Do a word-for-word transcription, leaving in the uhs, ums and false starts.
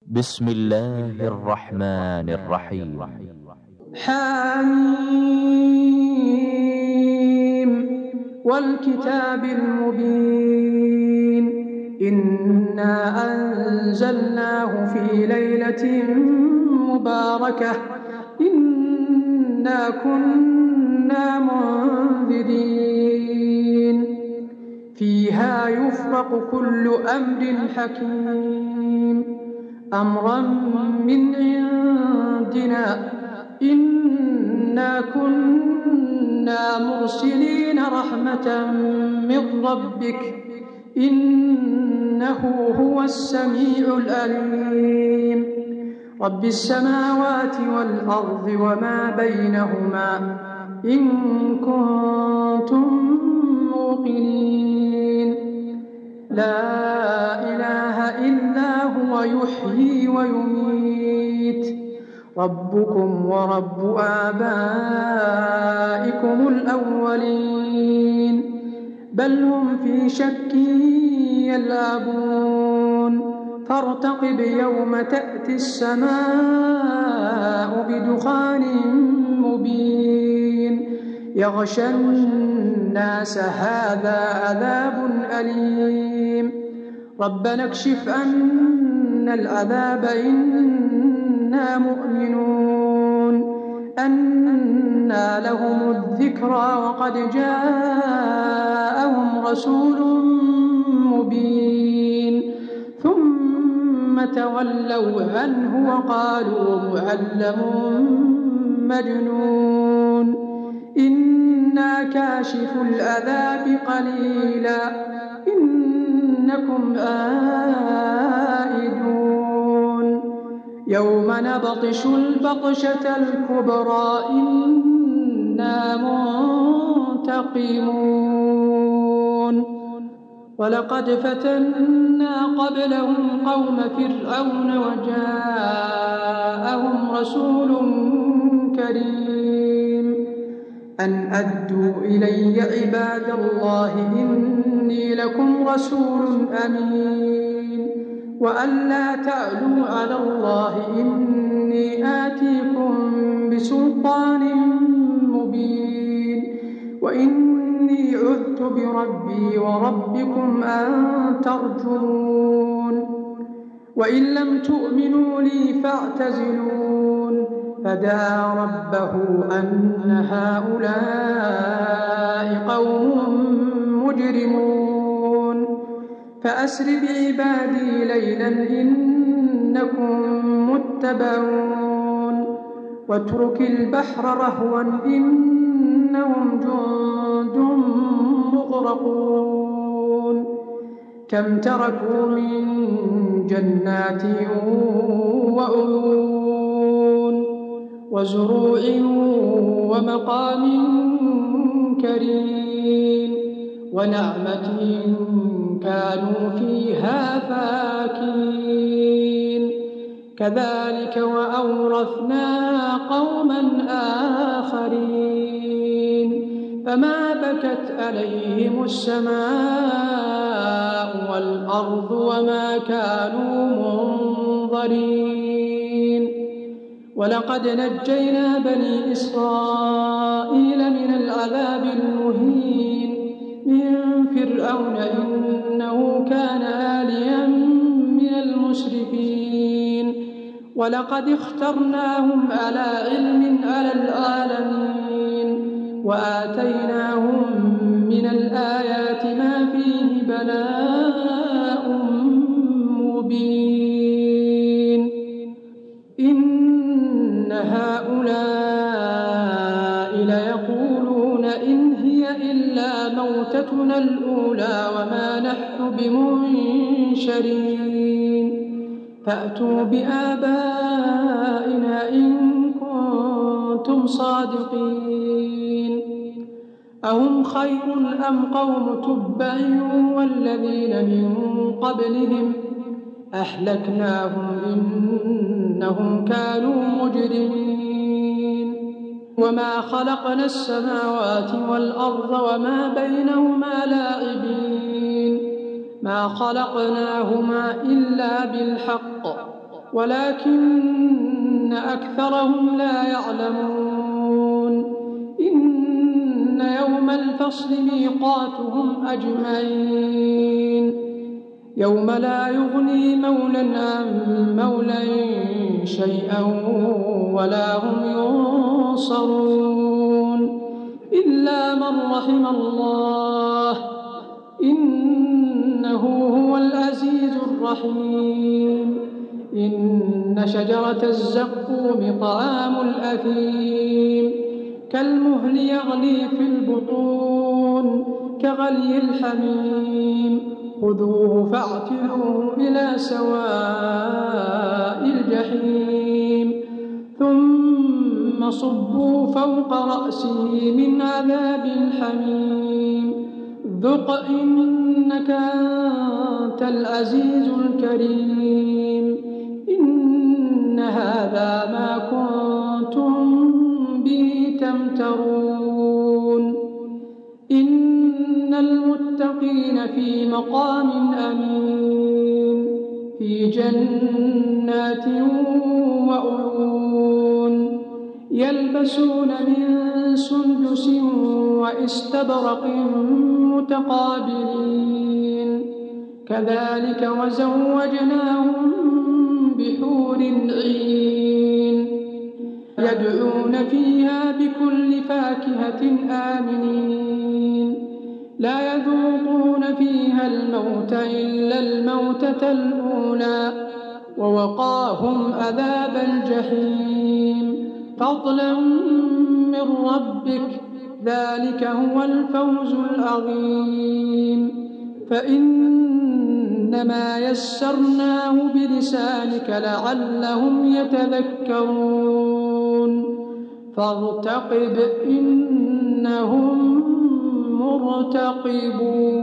بسم الله الرحمن الرحيم. حميم والكتاب المبين إنا أنزلناه في ليلة مباركة إنا كنا منذرين فيها يفرق كل أمر حكيم أمرا من عندنا إنا كنا مرسلين رحمة من ربك إنه هو السميع العليم رب السماوات والأرض وما بينهما إن كنتم موقنين لا إله إلا هو يحيي ويميت ربكم ورب آبائكم الأولين بل هم في شك يلعبون فارتقب يوم تأتي السماء بدخان مبين يغشى الناس هذا عذاب أليم ربنا اكشف عنا العذاب إنا مؤمنون أنى لهم الذكرى وقد جاءهم رسول مبين ثم تولوا عنه وقالوا معلم مجنون إنا كاشف العذاب قليلا إنكم آئدون يوم نبطش البطشة الكبرى إنا منتقمون ولقد فتنا قبلهم قوم فرعون وجاءهم رسول كريم أن أدوا إلي عباد الله إني لكم رسول أمين وأن لا تعلوا على الله إني آتيكم بسلطان مبين وإني عذت بربي وربكم أن ترجمون وإن لم تؤمنوا لي فاعتزلون فدعا ربه أن هؤلاء قوم مجرمون فأسر بعبادي ليلا إنكم متبعون واترك البحر رهوا إنهم جند مغرقون كم تركوا من جنات وعيون وزروع ومقام كريم ونعمة كانوا فيها فاكهين كذلك وأورثنا قوما آخرين فما بكت عليهم السماء والأرض وما كانوا منظرين ولقد نجينا بني إسرائيل من العذاب المهين من فرعون إنه كان عاليا من المسرفين ولقد اخترناهم على علم على العالمين وآتيناهم من الآيات ما فيه بلاء مبين إن هؤلاء ليقولون إن هي إلا موتتنا الأولى وما نحن بمنشرين فأتوا بآبائنا إن كنتم صادقين أهم خير أم قوم تبع والذين من قبلهم أهلكناهم إنهم كانوا مجرمين وما خلقنا السماوات والأرض وما بينهما لاعبين ما خلقناهما إلا بالحق ولكن أكثرهم لا يعلمون إن يوم الفصل ميقاتهم أجمعين يوم لا يغني مولى عن مولى شيئا ولا هم ينصرون إلا من رحم الله إنه هو العزيز الرحيم إن شجرة الزقوم طعام الأثيم كالمهل يغلي في البطون كغلي الحميم خذوه فاعتلوه إلى سواء الجحيم ثم صبوا فوق رأسه من عذاب الحميم ذق إنك أنت العزيز الكريم إن هذا ما كنتم به تمترون إن المتقين في مقام أمين في جنات وعيون يلبسون من سندس واستبرق متقابلين كذلك وزوجناهم بحور عين يدعون فيها بكل فاكهة آمنين لا يذوقون فيها الموت إلا الموتة الأولى ووقاهم عذاب الجحيم فضلا من ربك ذلك هو الفوز العظيم فإنما يسرناه بلسانك لعلهم يتذكرون فارتقب إنهم مرتقبون.